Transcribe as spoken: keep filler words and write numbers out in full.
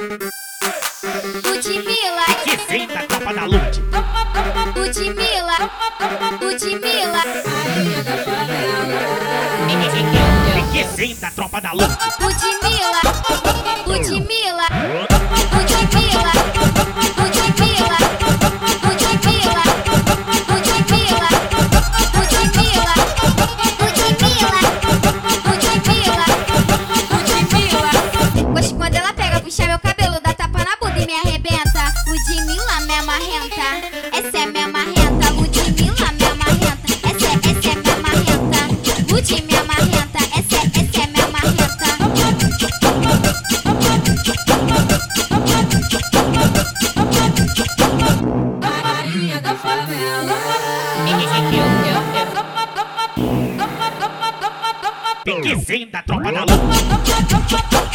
Ludmilla, Que vem da tropa da Lud. Ludmilla, Ludmilla, Que vem da tropa da Lud. Ludmilla, Ludmilla, Ludmilla, Ludmilla, Ludmilla, Ludmilla, Ludmilla, Ludmilla, Ludmilla. Gosto quando ela pega, puxa meu cabelo, dá tapa na bunda e me arrebenta. Ludmilla, minha marrenta, essa é minha marrenta. Ludmilla, minha marrenta, essa é, essa é minha marrenta. Lud, minha marrenta, essa é, essa é minha marrenta. Rainha da favela. Que vem da tropa da Lud.